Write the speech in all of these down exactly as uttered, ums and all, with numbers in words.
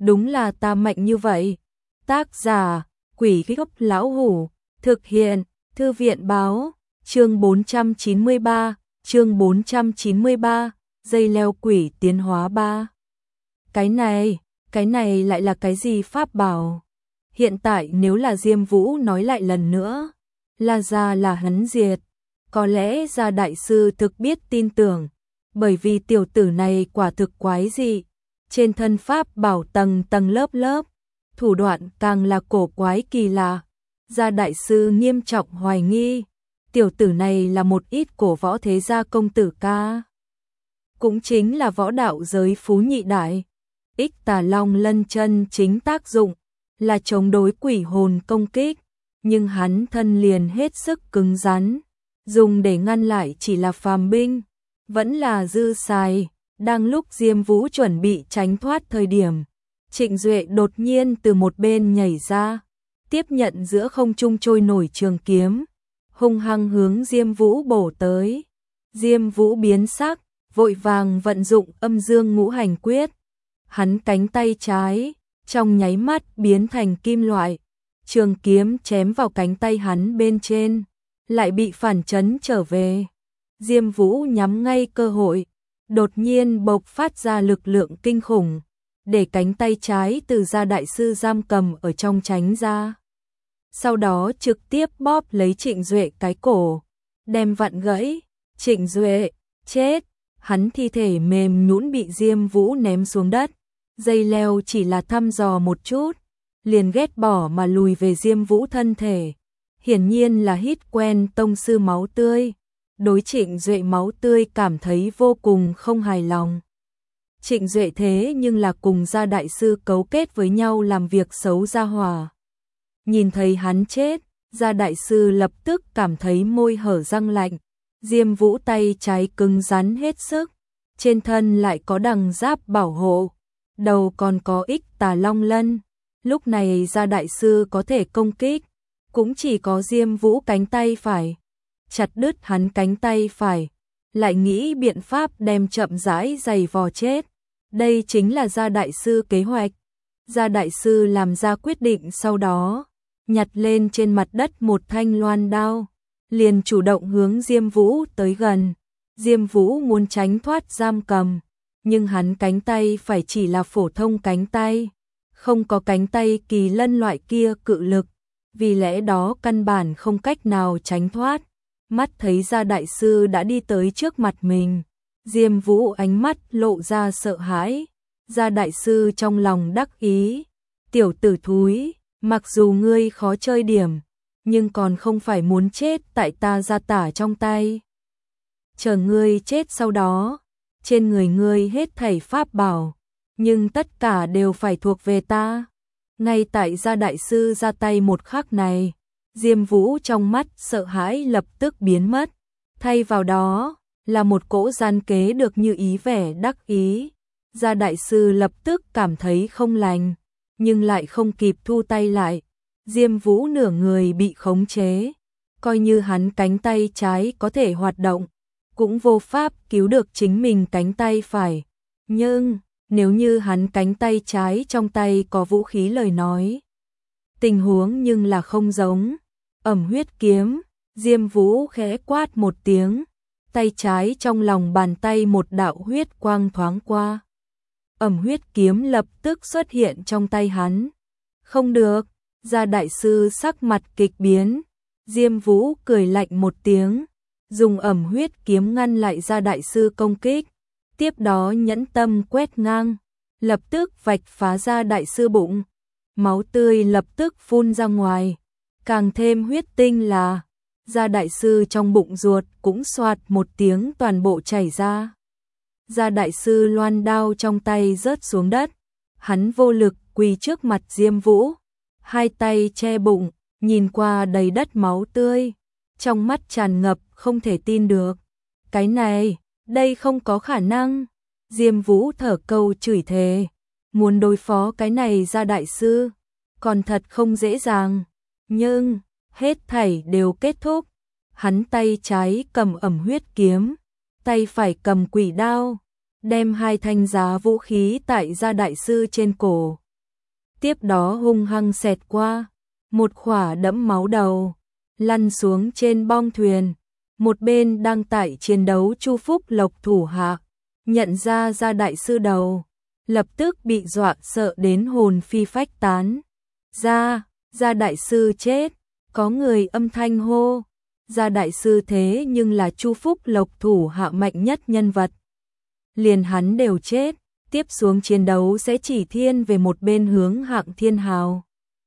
đúng là ta mạnh như vậy. Tác giả, Quỷ Gốc Lão Hủ, thực hiện, Thư viện báo, chương bốn trăm chín mươi ba, chương bốn trăm chín mươi ba, dây leo quỷ tiến hóa ba. Cái này, cái này lại là cái gì pháp bảo? Hiện tại nếu là Diêm Vũ nói lại lần nữa, là ra là hắn diệt. Có lẽ Gia đại sư thực biết tin tưởng, bởi vì tiểu tử này quả thực quái dị, trên thân pháp bảo tầng tầng lớp lớp, thủ đoạn càng là cổ quái kỳ lạ. Gia đại sư nghiêm trọng hoài nghi, tiểu tử này là một ít cổ võ thế gia công tử ca. Cũng chính là võ đạo giới phú nhị đại. Ích Tà Long Lân chân chính tác dụng là chống đối quỷ hồn công kích, nhưng hắn thân liền hết sức cứng rắn, dùng để ngăn lại chỉ là phàm binh, vẫn là dư xài. Đang lúc Diêm Vũ chuẩn bị tránh thoát thời điểm, Trịnh Duệ đột nhiên từ một bên nhảy ra, tiếp nhận giữa không trung trôi nổi trường kiếm, hung hăng hướng Diêm Vũ bổ tới. Diêm Vũ biến sắc, vội vàng vận dụng Âm Dương Ngũ Hành Quyết. Hắn cánh tay trái trong nháy mắt biến thành kim loại, trường kiếm chém vào cánh tay hắn bên trên, lại bị phản chấn trở về. Diêm Vũ nhắm ngay cơ hội, đột nhiên bộc phát ra lực lượng kinh khủng, để cánh tay trái từ Gia đại sư giam cầm ở trong tránh ra. Sau đó trực tiếp bóp lấy Trịnh Duệ cái cổ, đem vặn gãy. Trịnh Duệ chết, hắn thi thể mềm nhũn bị Diêm Vũ ném xuống đất. Dây leo chỉ là thăm dò một chút, liền ghét bỏ mà lùi về Diêm Vũ thân thể. Hiển nhiên là hít quen tông sư máu tươi, đối Trịnh Duệ máu tươi cảm thấy vô cùng không hài lòng. Trịnh Duệ thế nhưng là cùng Gia đại sư cấu kết với nhau làm việc xấu gia hỏa. Nhìn thấy hắn chết, Gia đại sư lập tức cảm thấy môi hở răng lạnh. Diêm Vũ tay trái cứng rắn hết sức, trên thân lại có đằng giáp bảo hộ, đầu còn có Ích Tà Long Lân. Lúc này Gia đại sư có thể công kích, cũng chỉ có Diêm Vũ cánh tay phải. Chặt đứt hắn cánh tay phải, lại nghĩ biện pháp đem chậm rãi giày vò chết. Đây chính là Gia đại sư kế hoạch. Gia đại sư làm ra quyết định sau đó, nhặt lên trên mặt đất một thanh loan đao, liền chủ động hướng Diêm Vũ tới gần. Diêm Vũ muốn tránh thoát giam cầm, nhưng hắn cánh tay phải chỉ là phổ thông cánh tay, không có cánh tay kỳ lân loại kia cự lực, vì lẽ đó căn bản không cách nào tránh thoát. Mắt thấy Gia đại sư đã đi tới trước mặt mình, Diêm Vũ ánh mắt lộ ra sợ hãi. Gia đại sư trong lòng đắc ý, tiểu tử thúi, mặc dù ngươi khó chơi điểm, nhưng còn không phải muốn chết tại ta Gia tả trong tay. Chờ ngươi chết sau đó, trên người ngươi hết thảy pháp bảo, nhưng tất cả đều phải thuộc về ta. Ngay tại Gia đại sư ra tay một khắc này, Diêm Vũ trong mắt sợ hãi lập tức biến mất, thay vào đó là một cỗ gian kế được như ý vẻ đắc ý. Gia đại sư lập tức cảm thấy không lành, nhưng lại không kịp thu tay lại. Diêm Vũ nửa người bị khống chế, coi như hắn cánh tay trái có thể hoạt động, cũng vô pháp cứu được chính mình cánh tay phải. Nhưng, nếu như hắn cánh tay trái trong tay có vũ khí lời nói, tình huống nhưng là không giống. Ẩm huyết kiếm, Diêm Vũ khẽ quát một tiếng, tay trái trong lòng bàn tay một đạo huyết quang thoáng qua. Ẩm huyết kiếm lập tức xuất hiện trong tay hắn. Không được, Gia đại sư sắc mặt kịch biến. Diêm Vũ cười lạnh một tiếng, dùng ẩm huyết kiếm ngăn lại Gia đại sư công kích. Tiếp đó nhẫn tâm quét ngang, lập tức vạch phá Gia đại sư bụng. Máu tươi lập tức phun ra ngoài. Càng thêm huyết tinh là, Gia đại sư trong bụng ruột cũng xoạt một tiếng toàn bộ chảy ra. Gia đại sư loan đao trong tay rớt xuống đất, hắn vô lực quỳ trước mặt Diêm Vũ, hai tay che bụng, nhìn qua đầy đất máu tươi, trong mắt tràn ngập không thể tin được. Cái này, đây không có khả năng. Diêm Vũ thở câu chửi thề, muốn đối phó cái này Gia đại sư, còn thật không dễ dàng. Nhưng, hết thảy đều kết thúc. Hắn tay trái cầm ẩm huyết kiếm, tay phải cầm quỷ đao, đem hai thanh giá vũ khí tại Gia đại sư trên cổ, tiếp đó hung hăng xẹt qua, một khỏa đẫm máu đầu, lăn xuống trên bong thuyền. Một bên đang tại chiến đấu Chu Phúc Lộc thủ hạ, nhận ra Gia đại sư đầu, lập tức bị dọa sợ đến hồn phi phách tán. Gia, Gia đại sư chết, có người âm thanh hô. Gia đại sư thế nhưng là Chu Phúc Lộc thủ hạ mạnh nhất nhân vật. Liền hắn đều chết, tiếp xuống chiến đấu sẽ chỉ thiên về một bên hướng Hạng Thiên Hào.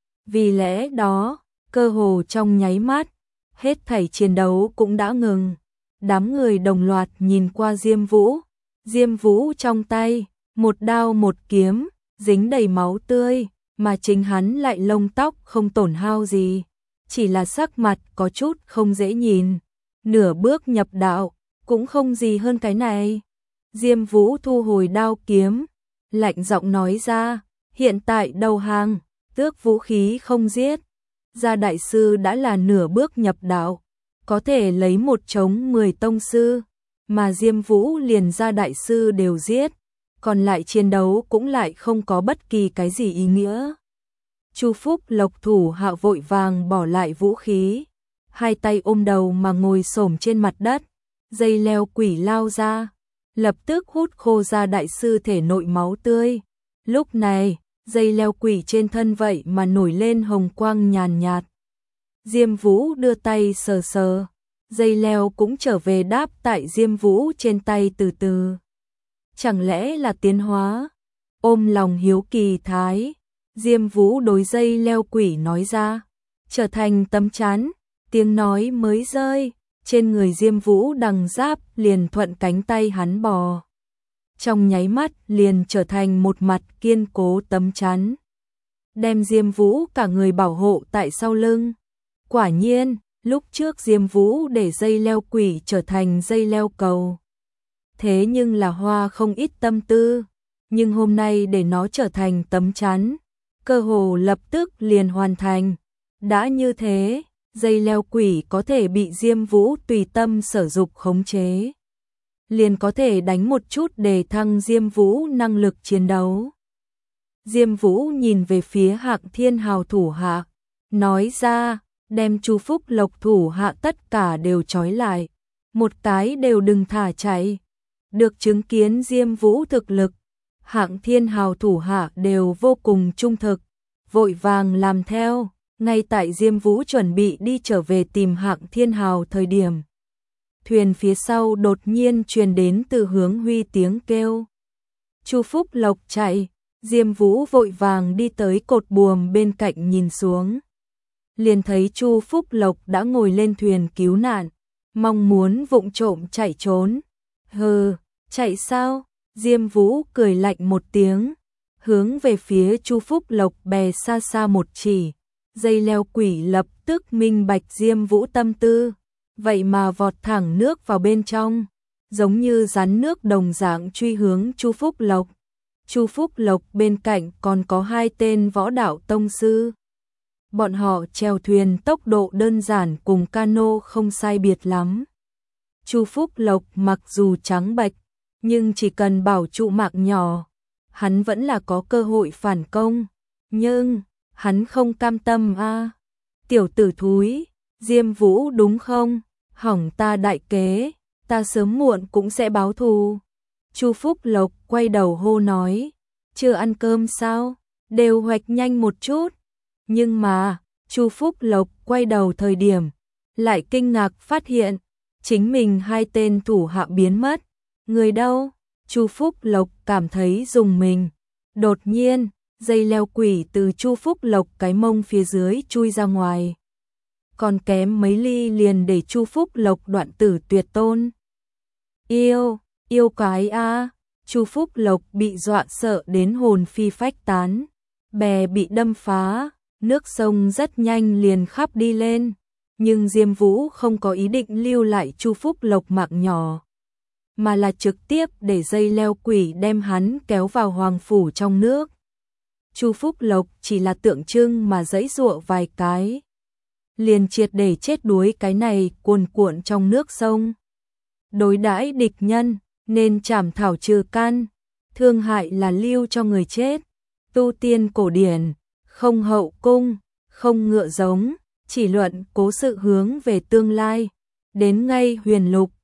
Vì lẽ đó, cơ hồ trong nháy mắt, hết thảy chiến đấu cũng đã ngừng. Đám người đồng loạt nhìn qua Diêm Vũ. Diêm Vũ trong tay, một đao một kiếm, dính đầy máu tươi, mà chính hắn lại lông tóc không tổn hao gì. Chỉ là sắc mặt có chút không dễ nhìn. Nửa bước nhập đạo, cũng không gì hơn cái này. Diêm Vũ thu hồi đao kiếm, lạnh giọng nói ra, hiện tại đầu hàng, tước vũ khí không giết. Gia đại sư đã là nửa bước nhập đạo, có thể lấy một chống mười tông sư, mà Diêm Vũ liền Gia đại sư đều giết, còn lại chiến đấu cũng lại không có bất kỳ cái gì ý nghĩa. Chu Phúc Lộc thủ hạ vội vàng bỏ lại vũ khí, hai tay ôm đầu mà ngồi xổm trên mặt đất, dây leo quỷ lao ra, lập tức hút khô Gia đại sư thể nội máu tươi. Lúc này, dây leo quỷ trên thân vậy mà nổi lên hồng quang nhàn nhạt. Diêm Vũ đưa tay sờ sờ, dây leo cũng trở về đáp tại Diêm Vũ trên tay từ từ. Chẳng lẽ là tiến hóa? Ôm lòng hiếu kỳ thái, Diêm Vũ đối dây leo quỷ nói ra, trở thành tấm chắn, tiếng nói mới rơi, trên người Diêm Vũ đằng giáp liền thuận cánh tay hắn bò. Trong nháy mắt liền trở thành một mặt kiên cố tấm chắn, đem Diêm Vũ cả người bảo hộ tại sau lưng. Quả nhiên, lúc trước Diêm Vũ để dây leo quỷ trở thành dây leo cầu, thế nhưng là hoa không ít tâm tư, nhưng hôm nay để nó trở thành tấm chắn, cơ hồ lập tức liền hoàn thành. Đã như thế, dây leo quỷ có thể bị Diêm Vũ tùy tâm sử dụng khống chế, liền có thể đánh một chút để thăng Diêm Vũ năng lực chiến đấu. Diêm Vũ nhìn về phía Hạng Thiên Hào thủ hạ, nói ra, đem Chu Phúc Lộc thủ hạ tất cả đều trói lại, một cái đều đừng thả chạy. Được chứng kiến Diêm Vũ thực lực, Hạng Thiên Hào thủ hạ đều vô cùng trung thực, vội vàng làm theo. Ngay tại Diêm Vũ chuẩn bị đi trở về tìm Hạng Thiên Hào thời điểm, thuyền phía sau đột nhiên truyền đến từ hướng Huy tiếng kêu. Chu Phúc Lộc chạy, Diêm Vũ vội vàng đi tới cột buồm bên cạnh nhìn xuống. Liền thấy Chu Phúc Lộc đã ngồi lên thuyền cứu nạn, mong muốn vụng trộm chạy trốn. Hừ, chạy sao? Diêm Vũ cười lạnh một tiếng, hướng về phía Chu Phúc Lộc bè xa xa một chỉ. Dây leo quỷ lập tức minh bạch Diêm Vũ tâm tư, vậy mà vọt thẳng nước vào bên trong, giống như rắn nước đồng dạng truy hướng Chu Phúc Lộc. Chu Phúc Lộc bên cạnh còn có hai tên võ đạo tông sư. Bọn họ chèo thuyền tốc độ đơn giản cùng cano không sai biệt lắm. Chu Phúc Lộc mặc dù trắng bệch, nhưng chỉ cần bảo trụ mạng nhỏ, hắn vẫn là có cơ hội phản công. Nhưng hắn không cam tâm a. À. Tiểu tử thúi, Diêm Vũ đúng không? Hỏng ta đại kế, ta sớm muộn cũng sẽ báo thù. Chu Phúc Lộc quay đầu hô nói, chưa ăn cơm sao? Đều hoạch nhanh một chút. Nhưng mà, Chu Phúc Lộc quay đầu thời điểm, lại kinh ngạc phát hiện, chính mình hai tên thủ hạ biến mất. Người đâu? Chu Phúc Lộc cảm thấy rùng mình. Đột nhiên, dây leo quỷ từ Chu Phúc Lộc cái mông phía dưới chui ra ngoài. Còn kém mấy ly liền để Chu Phúc Lộc đoạn tử tuyệt tôn. Yêu, yêu cái a. Chu Phúc Lộc bị dọa sợ đến hồn phi phách tán. Bè bị đâm phá, nước sông rất nhanh liền khắp đi lên. Nhưng Diêm Vũ không có ý định lưu lại Chu Phúc Lộc mạng nhỏ, mà là trực tiếp để dây leo quỷ đem hắn kéo vào hoàng phủ trong nước. Chu Phúc Lộc chỉ là tượng trưng mà giãy giụa vài cái, liền triệt để chết đuối cái này cuồn cuộn trong nước sông. Đối đãi địch nhân, nên chảm thảo trừ căn, thương hại là lưu cho người chết. Tu tiên cổ điển, không hậu cung, không ngựa giống, chỉ luận cố sự hướng về tương lai. Đến ngay huyền lục,